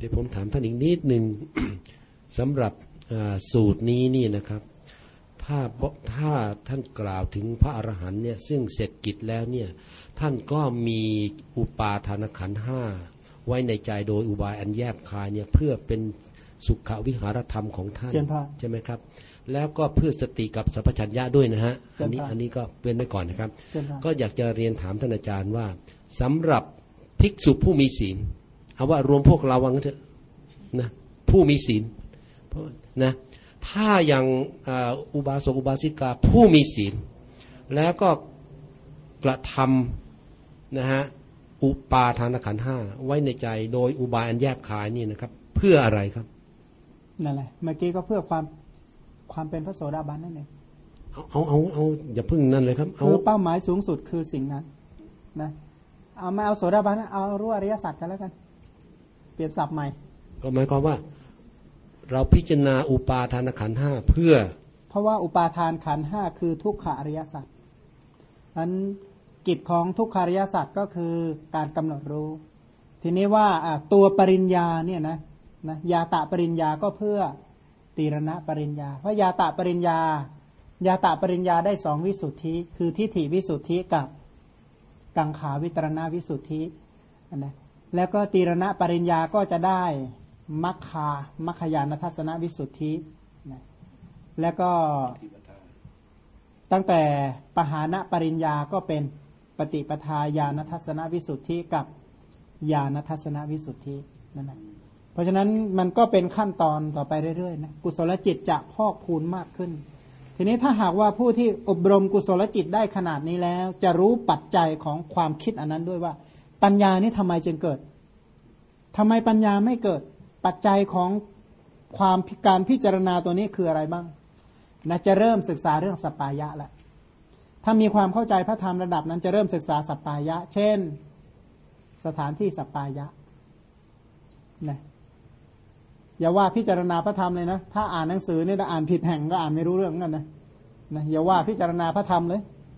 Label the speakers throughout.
Speaker 1: เดี๋ยวผมถามท่านอีกนิดหนึ่ง สำหรับสูตรนี้นี่นะครับถ้าท่านกล่าวถึงพระอรหันต์เนี่ยซึ่งเสร็จกิจแล้วเนี่ยท่านก็มีอุปาทานขันธ์ห้าไว้ในใจโดยอุบายอันแยบคายเนี่ยเพื่อเป็นสุขวิหารธรรมของท่านใช่ไหมครับแล้วก็เพื่อสติกับสัพพัญญะด้วยนะฮะอันนี้ก็เป็นไว้ก่อนนะครับก็อยากจะเรียนถามท่านอาจารย์ว่าสำหรับภิกษุผู้มีศีลเอาว่ารวมพวกเราวังเถอะนะผู้มีศีลนะถ้าอย่างอุบาสกอุบาสิกาผู้มีศีลแล้วก็กระทำนะฮะอุปาทานขันธ์ห้าไว้ในใจโดยอุบายอันแยบคายนี่นะครับเพื่ออะไรครับ
Speaker 2: นั่นแหละเมื่อกี้ก็เพื่อความเป็นพระโสดาบันนั่นเอง
Speaker 1: เอาอย่าพึ่งนั่นเลยครับ
Speaker 2: คือเป้าหมายสูงสุดคือสิ่งนั้นนะเอาไม่เอาโสดาบันเอารู้อริยสัจกันแล้วกันเปลี่ยนศัพท์ใหม่
Speaker 1: ก็หมายความว่าเราพิจารณาอุปาทานขันธ์ห้าเพ
Speaker 2: ราะว่าอุปาทานขันธ์ห้าคือทุกขอริยสัจอันกิจของทุกขอริยสัจก็คือการกำหนดรู้ทีนี้ว่าตัวปริญญาเนี่ยนะยาตะปริญญาก็เพื่อตีรณะปริญญาเพราะยาตะปริญญาได้สองวิสุทธิคือทิฏฐิวิสุทธิกับกังขาวิตรณวิสุทธินะแล้วก็ตีรณะปริญญาก็จะได้มัคคญาณทัศนวิสุทธินะแล้วก็ตั้งแต่ปหานะปริญญาก็เป็นปฏิปทาญาณทัศนวิสุทธิกับญาณทัศนวิสุทธินั่นแหละเพราะฉะนั้นมันก็เป็นขั้นตอนต่อไปเรื่อยๆนะกุศลจิตจะพอกพูนมากขึ้นทีนี้ถ้าหากว่าผู้ที่อบรมกุศลจิตได้ขนาดนี้แล้วจะรู้ปัจจัยของความคิดอันนั้นด้วยว่าปัญญานี้ทำไมจึงเกิดทำไมปัญญาไม่เกิดปัจจัยของความการพิจารณาตัวนี้คืออะไรบ้างนะจะเริ่มศึกษาเรื่องสัปปายะแล้วถ้ามีความเข้าใจพระธรรมระดับนั้นจะเริ่มศึกษาสัปปายะเช่นสถานที่สัปปายะนะอย่าว่าพิจารณาพระธรรมเลยนะถ้าอ่านหนังสือเนี่ยถ้าอ่านผิดแห่งก็อ่านไม่รู้เรื่องกันนะอย่าว่าพิจารณาพระธรรมเลย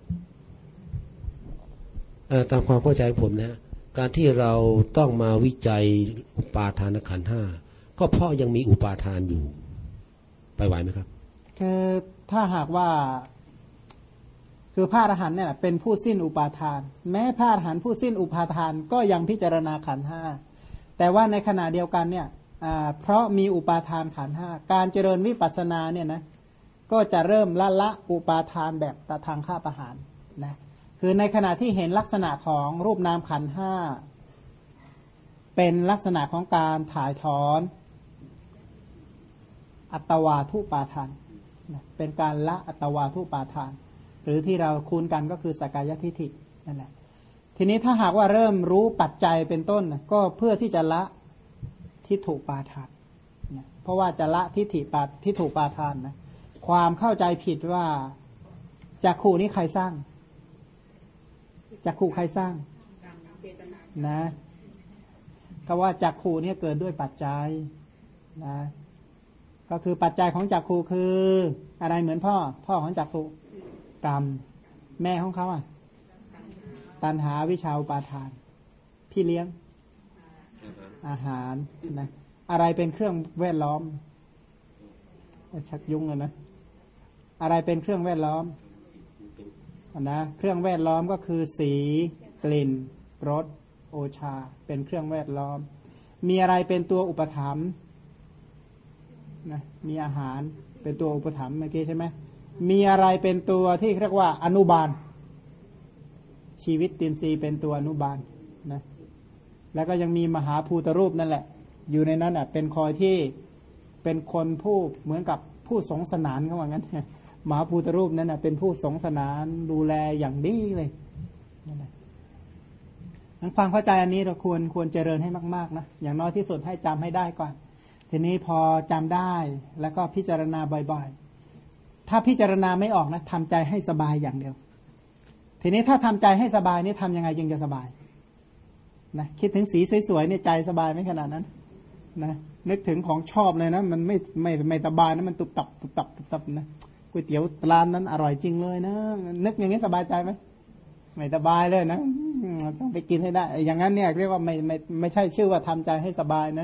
Speaker 1: ตามความเข้าใจผมนะการที่เราต้องมาวิจัยอุปาทานขันธ์ห้าก็เพราะยังมีอุปาทานอยู่ไปไหวไหมครับ
Speaker 2: คือถ้าหากว่าคือพระอรหันต์เนี่ยเป็นผู้สิ้นอุปาทานแม้พระอรหันต์ผู้สิ้นอุปาทานก็ยังพิจารณาขันธ์ห้าแต่ว่าในขณะเดียวกันเนี่ยเพราะมีอุปาทานขันธ์ห้าการเจริญวิปัสสนาเนี่ยนะก็จะเริ่มละอุปาทานแบบตะทางฆ่าประหารนะคือในขณะที่เห็นลักษณะของรูปนามขันธ์ห้าเป็นลักษณะของการถ่ายถอนอัตวาทุปาทานเป็นการละอัตวาทุปาทานหรือที่เราคุ้นกันก็คือสักกายทิฏฐินั่นแหละทีนี้ถ้าหากว่าเริ่มรู้ปัจจัยเป็นต้นก็เพื่อที่จะละทิฏฐุปาทานเพราะว่าจะละทิฏฐุปาทานนะความเข้าใจผิดว่าจักขุนี้ใครสร้างจักขุใครสร้างนะก็ว่าจักขุเนี่ยเกิดด้วยปัจจัยนะก็คือปัจจัยของจักขุคืออะไรเหมือนพ่อของจักขุกรรมแม่ของเขาตัณหาวิชาอุปาทานพี่เลี้ยงอาหารนะอะไรเป็นเครื่องแวดล้อมชักยุ่งเลยนะอะไรเป็นเครื่องแวดล้อมนะเครื่องแวดล้อมก็คือสีกลิ่นรสโอชาเป็นเครื่องแวดล้อมมีอะไรเป็นตัวอุปถัมภ์นะมีอาหารเป็นตัวอุปถัมภ์เมื่อกี้ใช่ไหมมีอะไรเป็นตัวที่เรียกว่าอนุบาลชีวิตตินทรีย์เป็นตัวอนุบาลนะแล้วก็ยังมีมหาภูตรูปนั่นแหละอยู่ในนั้นเป็นคอยที่เป็นคนผู้เหมือนกับผู้สงสนานเขาว่างั้นมหาภูตรูปนั้นเป็นผู้สงสนานดูแลอย่างดีเลยนั่นแหละความเข้าใจอันนี้เราควรเจริญให้มากๆนะอย่างน้อยที่สุดให้จำให้ได้ก่อนทีนี้พอจำได้แล้วก็พิจารณาบ่อยๆถ้าพิจารณาไม่ออกนะทำใจให้สบายอย่างเดียวทีนี้ถ้าทำใจให้สบายนี่ทำยังไงจึงจะสบายนะคิดถึงสีสวยๆเนี่ยใจสบายไหมขนาดนั้นนะนึกถึงของชอบเลยนะมันไม่สบายนะมันตุบตับนะก๋วยเตี๋ยวร้านนั้นอร่อยจริงเลยนะนึกอย่างนี้สบายใจไหมไม่สบายเลยนะต้องไปกินให้ได้อย่างนั้นเนี่ยเรียกว่าไม่ใช่ชื่อว่าทำใจให้สบายนะ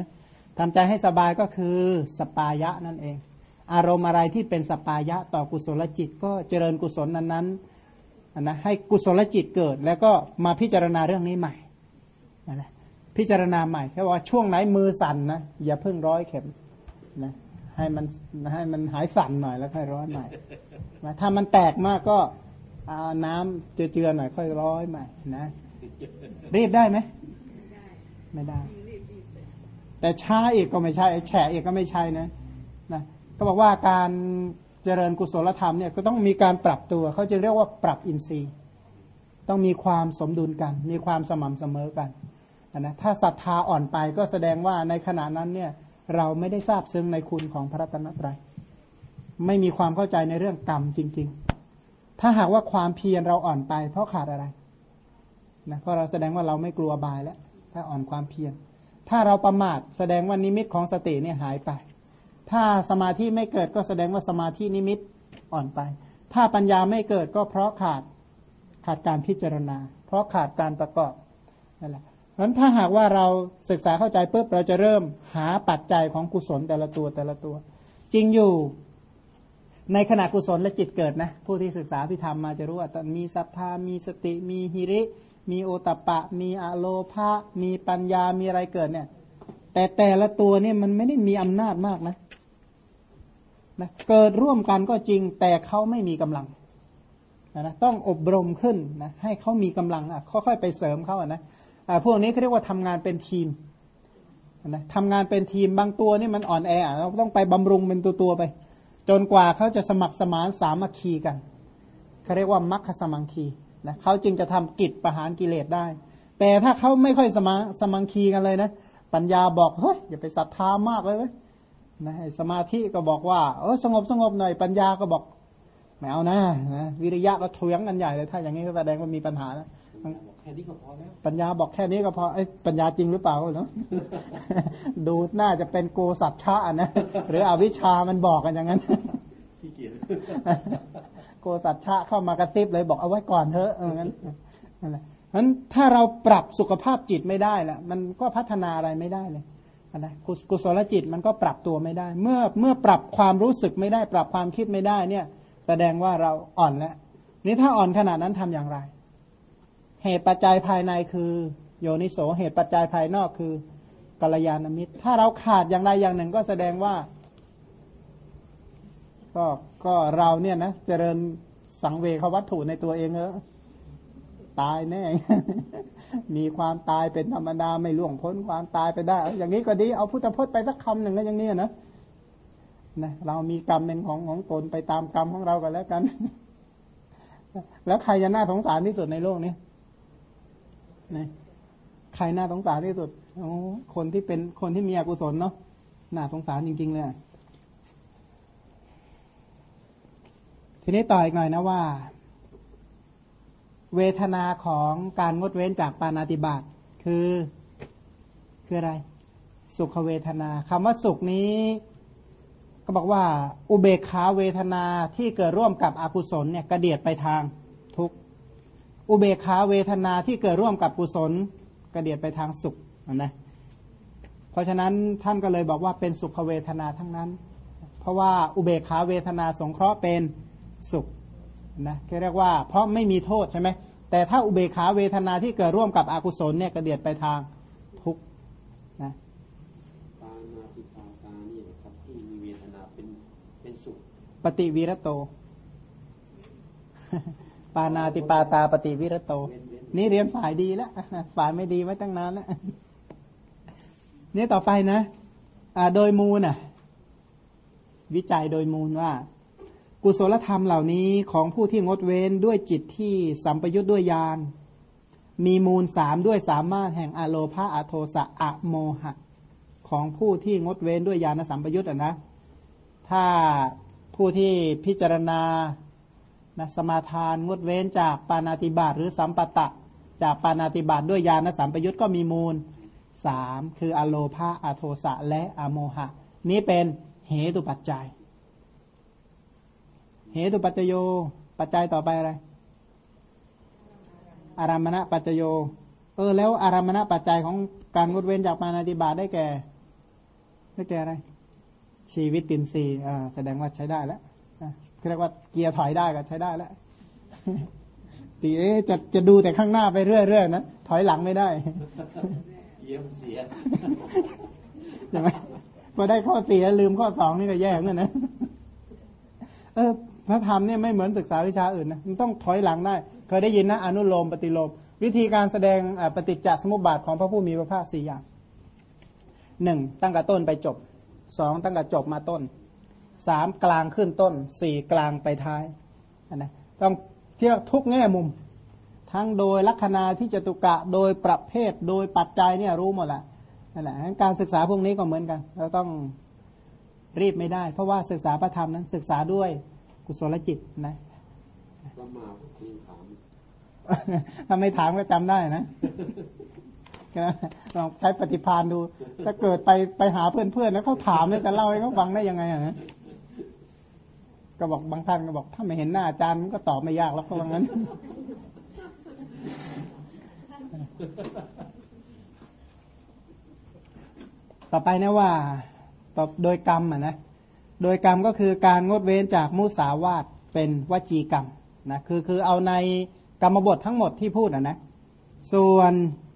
Speaker 2: ทำใจให้สบายก็คือสปายะนั่นเองอารมณ์อะไรที่เป็นสปายะต่อกุศลจิตก็เจริญกุศลนั้นๆนะให้กุศลจิตเกิดแล้วก็มาพิจารณาเรื่องนี้ใหม่นั่นแหละพิจารณาใหม่แค่ว่าช่วงไหนมือสั่นนะอย่าเพิ่งร้อยเข็มนะให้มันหายสั่นหน่อยแล้วค่อยร้อยใหม่นะถ้ามันแตกมากก็เอาน้ำเจือๆหน่อยค่อยร้อยใหม่นะรีบได้ไหมไม่ได้แต่ช้าอีกก็ไม่ใช่แฉะอีกก็ไม่ใช่นะก็บอกว่าการเจริญกุศลธรรมเนี่ยก็ต้องมีการปรับตัวเขาจึงเรียกว่าปรับอินทรีย์ต้องมีความสมดุลกันมีความสม่ำเสมอกันนะถ้าศรัทธาอ่อนไปก็แสดงว่าในขณะนั้นเนี่ยเราไม่ได้ทราบซึ้งในคุณของพระรัตนตรัยไม่มีความเข้าใจในเรื่องกรรมจริงๆถ้าหากว่าความเพียรเราอ่อนไปเพราะขาดอะไรนะเพราะเราแสดงว่าเราไม่กลัวบายแล้วถ้าอ่อนความเพียรถ้าเราประมาทแสดงว่านิมิตของสติเนี่ยหายไปถ้าสมาธิไม่เกิดก็แสดงว่าสมาธินิมิตอ่อนไปถ้าปัญญาไม่เกิดก็เพราะขาดการพิจารณาเพราะขาดการประกอบนั่นแหละเพราะฉะนั้นถ้าหากว่าเราศึกษาเข้าใจปุ๊บเราจะเริ่มหาปัจจัยของกุศลแต่ละตัวจริงอยู่ในขณะกุศลและจิตเกิดนะผู้ที่ศึกษาพิธรรมมาจะรู้ว่ามีศรัทธามีสติมีหิริมีโอตัปปะมีอโลภะมีปัญญามีอะไรเกิดเนี่ยแต่ละตัวเนี่ยมันไม่ได้มีอำนาจมากนะเกิดร่วมกันก็จริงแต่เขาไม่มีกำลังนะต้องอบรมขึ้นนะให้เขามีกำลังค่อยๆไปเสริมเขานะพวกนี้เขาเรียกว่าทำงานเป็นทีมนะทำงานเป็นทีมบางตัวนี่มันอ่อนแอเราต้องไปบำรุงเป็นตัวไปจนกว่าเขาจะสมัครสมานสามัคคีกันเขาเรียกว่ามัคคสมังคีนะเขาจึงจะทำกิจประหารกิเลสได้แต่ถ้าเขาไม่ค่อยสมังคีกันเลยนะปัญญาบอกเฮ้ยอย่าไปศรัทธามากเลยเว้ยนะสมาธิก็บอกว่าสงบหน่อยปัญญาก็บอกไม่เอานะวิริยะก็เถียงกันใหญ่เลยถ้าอย่างนี้ก็แสดงว่ามีปัญหาแล้ว
Speaker 1: แค่นี้ก็พอแล้ว
Speaker 2: ปัญญาบอกแค่นี้ก็พอปัญญาจริงหรือเปล่าเนาะ ดูน่าจะเป็นโกสัจฉะนะหรืออวิชชามันบอกกันอย่างนั้นขี้เกียจโกสัจฉะเข้ามากระติบเลยบอกเอาไว้ก่อนเถอะงั้นนั่นแหละงั้นถ้าเราปรับสุขภาพจิตไม่ได้ล่ะมันก็พัฒนาอะไรไม่ได้เลยนะกุศลจิตมันก็ปรับตัวไม่ได้เมื่อปรับความรู้สึกไม่ได้ปรับความคิดไม่ได้เนี่ยแสดงว่าเราอ่อนแล้วนี่ถ้าอ่อนขนาดนั้นทำอย่างไรเหตุปัจจัยภายในคือโยนิโสเหตุปัจจัยภายนอกคือกัลยาณมิตรถ้าเราขาดอย่างใดอย่างหนึ่งก็แสดงว่าก็เราเนี่ยนะเจริญสังเวชวัตถุในตัวเองตายแน่ มีความตายเป็นธรรมดาไม่ล่วงพ้นความตายไปได้อย่างนี้ก็ดีเอาพุทธพจน์ไปสักคำหนึ่งก็อย่างนี้นะเรามีกรรมเป็นของตนไปตามกรรมของเรากันแล้วกัน แล้วใครจะน่าสงสารที่สุดในโลกนี้นะใครน่าสงสารที่สุดคนที่มีอกุศลเนาะน่าสงสารจริงๆเลยทีนี้ต่ออีกหน่อยนะว่าเวทนาของการงดเว้นจากปาณาติบาตคืออะไรสุขเวทนาคำว่าสุขนี้ก็บอกว่าอุเบกขาเวทนาที่เกิดร่วมกับอกุศลเนี่ยกระเดียดไปทางทุกข์อุเบกขาเวทนาที่เกิดร่วมกับกุศลกระเดียดไปทางสุขนะเพราะฉะนั้นท่านก็เลยบอกว่าเป็นสุขเวทนาทั้งนั้นเพราะว่าอุเบกขาเวทนาสงเคราะห์เป็นสุขนะเรียกว่าเพราะไม่มีโทษใช่ไหมแต่ถ้าอุเบกขาเวทนาที่เกิดร่วมกับอกุศลเนี่ยกระเดียดไปทางทุกข์นะ
Speaker 1: ปานาติปาตานี่นะครับที่มีเวทนาเป็นสุข
Speaker 2: ปฏิวิรโต ปานาติปาตาปฏิวิรโตนี่เรียนฝ่ายดีแล้วฝ่ายไม่ดีไว้ตั้งนานแล้วนี่ต่อไปนะโดยมูลวิจัยโดยมูลว่ากุศลธรรมเหล่านี้ของผู้ที่งดเว้นด้วยจิตที่สัมปยุทธ์ด้วยญาณมีมูล3ด้วยสามารถแห่งอโลภะอโทสะอโมหะของผู้ที่งดเว้นด้วยญาณสัมปยุทธ์นะถ้าผู้ที่พิจารณาสมาทานงดเว้นจากปาณาติบาตหรือสัมปตะจากปาณาติบาตด้วยญาณสัมปยุทธ์ก็มีมูล3คืออโลภะอโทสะและอโมหะนี้เป็นเหตุปัจจัยเหตุปัจจโยปัจจัยต่อไปอะไรอารามณปัจจโยแล้วอารามณปัจจัยของการงดเว้นจากปาณาติบาตได้แก่ได้แก่อะไรชีวิตตินทรีย์แสดงว่าใช้ได้แล้วเรียกว่าเกียร์ถอยได้ก็ใช้ได้แล้วตีจะดูแต่ข้างหน้าไปเรื่อยๆนะถอยหลังไม่ได้
Speaker 1: เยี่ยมเสีย
Speaker 2: ใช่ไหมพอได้ข้อเสียลืมข้อ2นี่ก็แย่เหมือนกันนะพระธรรมเนี่ยไม่เหมือนศึกษาวิชาอื่นนะมันต้องถอยหลังได้เคยได้ยินนะอนุโลมปฏิโลมวิธีการแสดงปฏิจจสมุปบาทของพระผู้มีพระภาค4อย่าง1ตั้งแต่ต้นไปจบ2ตั้งแต่จบมาต้น3กลางขึ้นต้น4กลางไปท้ายนะต้องเทียบทุกแง่มุมทั้งโดยลักษณะที่จตุกะโดยประเภทโดยปัจจัยเนี่ยรู้หมดแหละนั่นแหละการศึกษาพวกนี้ก็เหมือนกันเราต้องรีบไม่ได้เพราะว่าศึกษาพระธรรมนั้นศึกษาด้วยกุศลจิตนะ
Speaker 1: ก็มาคุณถาม
Speaker 2: ถ้าไม่ถามก็จำได้นะลองใช้ปฏิภาณดูถ้าเกิดไปหาเพื่อนๆแล้วเขาถามเนี่ยจะเล่าให้เขาฟังได้ยังไงนะก็บอกบางท่านก็บอกถ้าไม่เห็นหน้าอาจารย์ก็ตอบไม่ยากแล้วเพราะงั้นต่อไปนะว่าต่อโดยกรรมนะโดยกรรมก็คือการงดเว้นจากมุสาวาทเป็นวจีกรรมนะคือเอาในกรรมบททั้งหมดที่พูดนะส่วน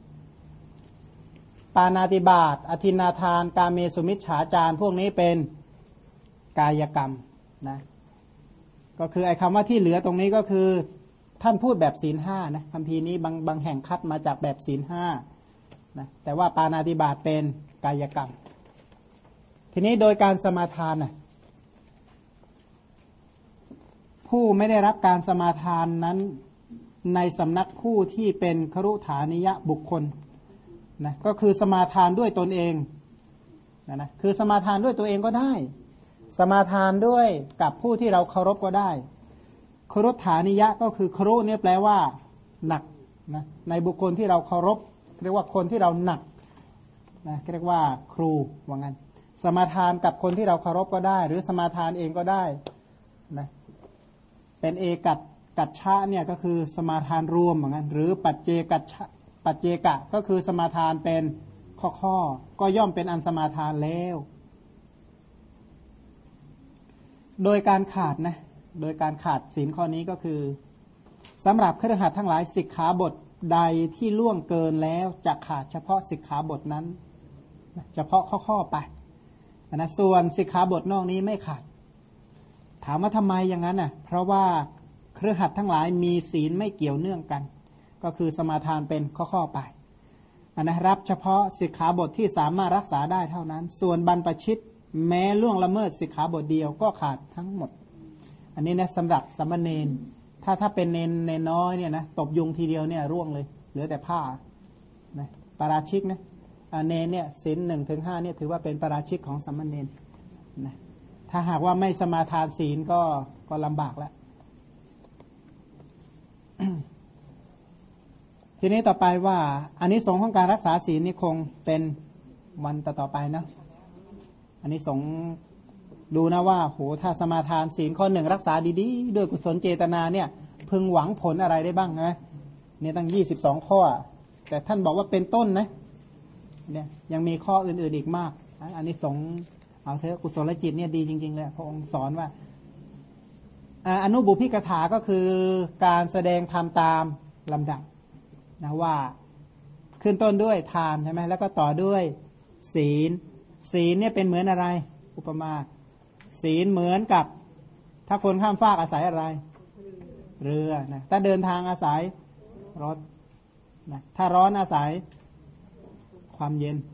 Speaker 2: ปาณาติบาตอทินนาทานกาเมสุมิจฉาจารพวกนี้เป็นกายกรรมนะก็คือไอ้คำว่าที่เหลือตรงนี้ก็คือท่านพูดแบบศีลห้านะคัมภีร์นี้บางแห่งคัดมาจากแบบศีลห้านะแต่ว่าปาณาติบาตเป็นกายกรรมทีนี้โดยการสมาทานนะผู้ไม่ได้รับการสมาทานนั้นในสำนักผู้ที่เป็นครุฐานิยบุคคลนะก็คือสมาทานด้วยตนเองนะคือสมาทานด้วยตัวเองก็ได้สมาทานด้วยกับผู้ที่เราเคารพก็ได้ครุฐานิยะก็คือครุเนี่ยแปลว่าหนักนะในบุคคลที่เราเคารพเรียกว่าคนที่เราหนักนะเรียกว่าครูว่างั้นสมาทานกับคนที่เราเคารพก็ได้หรือสมาทานเองก็ได้นะเป็นเอกัจฉะเนี่ยก็คือสมาทานรวมเหมือนกันหรือปัจเจกะก็คือสมาทานเป็นข้อก็ย่อมเป็นอันสมาทานแล้วโดยการขาดนะโดยการขาดศีลข้อนี้ก็คือสำหรับคฤหัสถ์ทั้งหลายสิกขาบทใดที่ล่วงเกินแล้วจะขาดเฉพาะสิกขาบทนั้นเฉพาะข้อไปนะส่วนสิกขาบทนอกนี้ไม่ขาดถามว่าทำไมอย่างนั้นน่ะเพราะว่าคฤหัสถ์ทั้งหลายมีศีลไม่เกี่ยวเนื่องกันก็คือสมาทานเป็นข้อไปนะรับเฉพาะสิกขาบทที่สามารถรักษาได้เท่านั้นส่วนบรรพชิตแม้ล่วงละเมิดสิกขาบทเดียวก็ขาดทั้งหมดอันนี้นะสำหรับสามเณรถ้าเป็นเนนน้อยเนี่ยนะตบยุงทีเดียวเนี่ยร่วงเลยเหลือแต่ผ้านะปาราชิกนะเนนเนี่ยศีล 1-5เนี่ยถือว่าเป็นปาราชิกของสามเณรนะถ้าหากว่าไม่สมาทานศีลก็ลำบากแล้ว ทีนี้ต่อไปว่าอานิสงส์ของการรักษาศีลนี่คงเป็นวันต่อไปนะอานิสงส์ดูนะว่าโหถ้าสมาทานศีลข้อ1รักษาดีๆด้วยกุศลเจตนาเนี่ยพึงหวังผลอะไรได้บ้างนะเนี่ยตั้ง22ข้อแต่ท่านบอกว่าเป็นต้นนะเนี่ยยังมีข้ออื่นๆอีกมากอานิสงส์เอาเถอะกุศลจิตเนี่ยดีจริงๆเลยพระองค์สอนว่าอนุบุพพิกถาก็คือการแสดงธรรมตามลำดับนะว่าขึ้นต้นด้วยทานใช่ไหมแล้วก็ต่อด้วยศีลเนี่ยเป็นเหมือนอะไรอุปมาศีลเหมือนกับถ้าคนข้ามฟากอาศัยอะไรเรือนะถ้าเดินทางอาศัยรถนะถ้าร้อนอาศัยความเย็น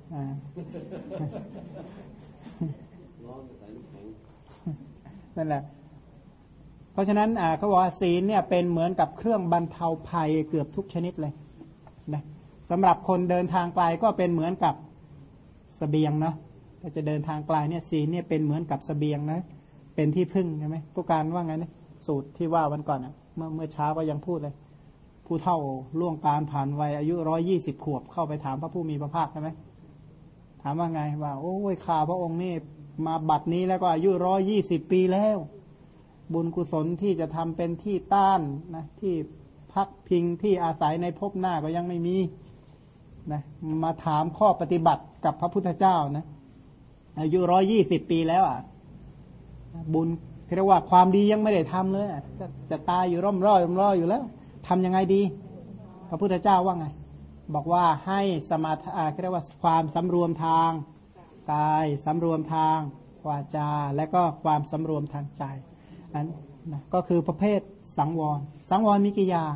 Speaker 1: ร้อนอาศัยน้ำแข็ง
Speaker 2: นั่นแหละเพราะฉะนั้นเขาบอกว่าศีลเนี่ยเป็นเหมือนกับเครื่องบรรเทาภัยเกือบทุกชนิดเลยนะสำหรับคนเดินทางไกลก็เป็นเหมือนกับเสบียงเนาะถ้าจะเดินทางไกลเนี่ยศีลเนี่ยเป็นเหมือนกับเสบียงนะเป็นที่พึ่งใช่ไหมผู้การว่าไงนะสูตรที่ว่าวันก่อนเมื่อเช้าก็ยังพูดเลยผู้เฒ่าล่วงการผ่านวัยอายุ120 ขวบเข้าไปถามพระผู้มีพระภาคใช่ไหมถามว่าไงว่าโอ้ยข้าพระองค์นี่มาบัดนี้แล้วก็อายุ120 ปีแล้วบุญกุศลที่จะทำเป็นที่ต้านนะที่พักพิงที่อาศัยในภพหน้าก็ยังไม่มีนะมาถามข้อปฏิบัติกับพระพุทธเจ้านะอายุ120 ปีแล้วอ่ะบุญเรียกว่าความดียังไม่ได้ทำเลยจะตายอยู่ร่ำร่อยอยู่แล้วทำยังไงดีพระพุทธเจ้าว่าไงบอกว่าให้สมาธิเรียกว่าความสำรวมทางกายสำรวมทางวาจาและก็ความสำรวมทางใจนั้นนะก็คือประเภทสังวรสังวรมีกี่อย่าง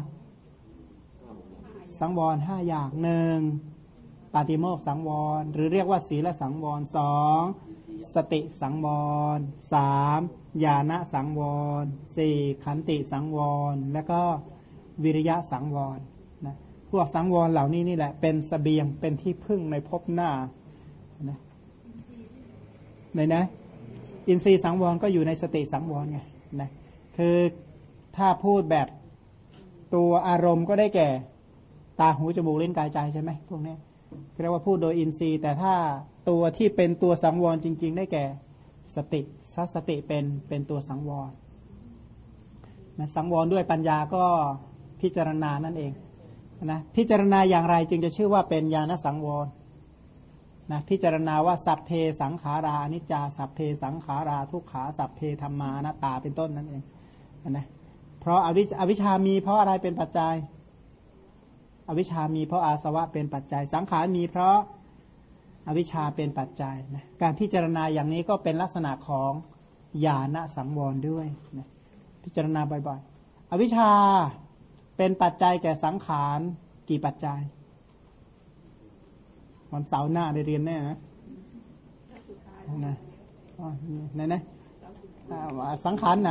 Speaker 2: สังวร5อย่าง1ปาติโมกข์สังวรหรือเรียกว่าศีลสังวร2สติสังวร3ญาณสังวร4ขันติสังวรและก็วิริยะสังวรนะพวกสังวรเหล่านี้นี่แหละเป็นเสบียงเป็นที่พึ่งในภพหน้านะอินทรีย์สังวรก็อยู่ในสติสังวรไงนะคือถ้าพูดแบบตัวอารมณ์ก็ได้แก่ตาหูจมูกลิ้นกายใจใช่ไหมพวกนี้เรียกว่าพูดโดยอินทรีย์แต่ถ้าตัวที่เป็นตัวสังวรจริงๆได้แก่สติสติเป็นตัวสังวรนะสังวรด้วยปัญญาก็พิจารณานั่นเองนะพิจารณาอย่างไรจึงจะชื่อว่าเป็นญาณสังวรนะพิจารณาว่าสัพเพสังขาราอนิจจาสัพเพสังขาราทุกขาสัพเพธัมมาอนัตตาเป็นต้นนั่นเองนะเพราะอวิชชามีเพราะอะไรเป็นปัจจัยอวิชชามีเพราะอาสวะเป็นปัจจัยสังขารมีเพราะอวิชชาเป็นปัจจัยนะการพิจารณาอย่างนี้ก็เป็นลักษณะของญาณสังวรด้วยนะพิจารณาบ่อยๆอวิชชาเป็นปัจจัยแก่สังขารกี่ปัจจัยวันเสาร์หน้าได้เรียนแน่นะนะสังขารไหน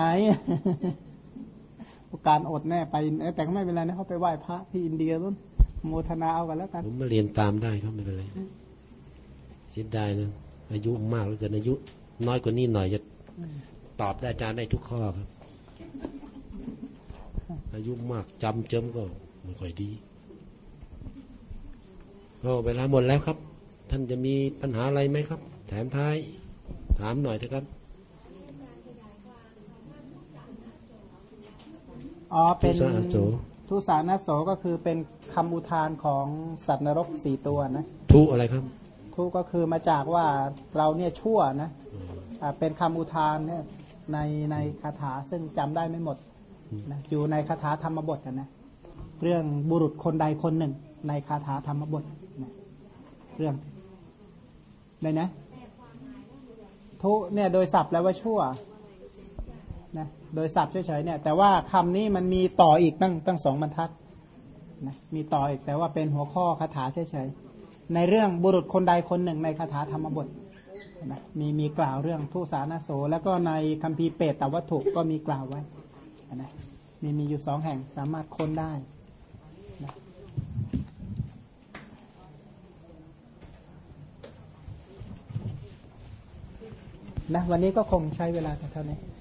Speaker 2: การอดแน่ไปแต่ก็ไม่เป็นไรนะเขาไปไหว้พระที่อินเดียนู่นโมทนาเอากันแล้วกัน
Speaker 1: ผมมาเรียนตามได้ครับไม่เป็นไรเสียดายนะอายุมากเหลือเกินอายุน้อยกว่านี้หน่อยจะตอบได้อาจารย์ได้ทุกข้อครับอายุมากจำเจิมก็ไม่ค่อยดีก็เวลาหมดแล้วครับท่านจะมีปัญหาอะไรไหมครับแถมท้ายถามหน่อยเถอะครับ
Speaker 2: เป็นทุสานะโสก็คือเป็นคำอุทานของสัตว์นรก4ตัวนะ
Speaker 1: ทุอะไรครับ
Speaker 2: ทุก็คือมาจากว่าเราเนี่ยชั่วนะเป็นคำอุทานเนี่ยในคาถาซึ่งจำได้ไม่หมดนะอยู่ในคาถาธรรมบทนะเรื่องบุรุษคนใดคนหนึ่งในคาถาธรรมบทนะเรื่องเลยนะทุเนี่ยโดยศัพท์แล้วว่าชั่วนะโดยศัพท์เฉยๆเนี่ยแต่ว่าคำนี้มันมีต่ออีกตั้ง2 บรรทัดนะมีต่ออีกแต่ว่าเป็นหัวข้อคาถาเฉยๆในเรื่องบุรุษคนใดคนหนึ่งในคาถาธรรมบทนะมีกล่าวเรื่องทุสานะโสแล้วก็ในคัมภีร์เปตตวัตถุก็มีกล่าวไว้นะมีอยู่2 แห่งสามารถค้นได้นะวันนี้ก็คงใช้เวลาเท่านี้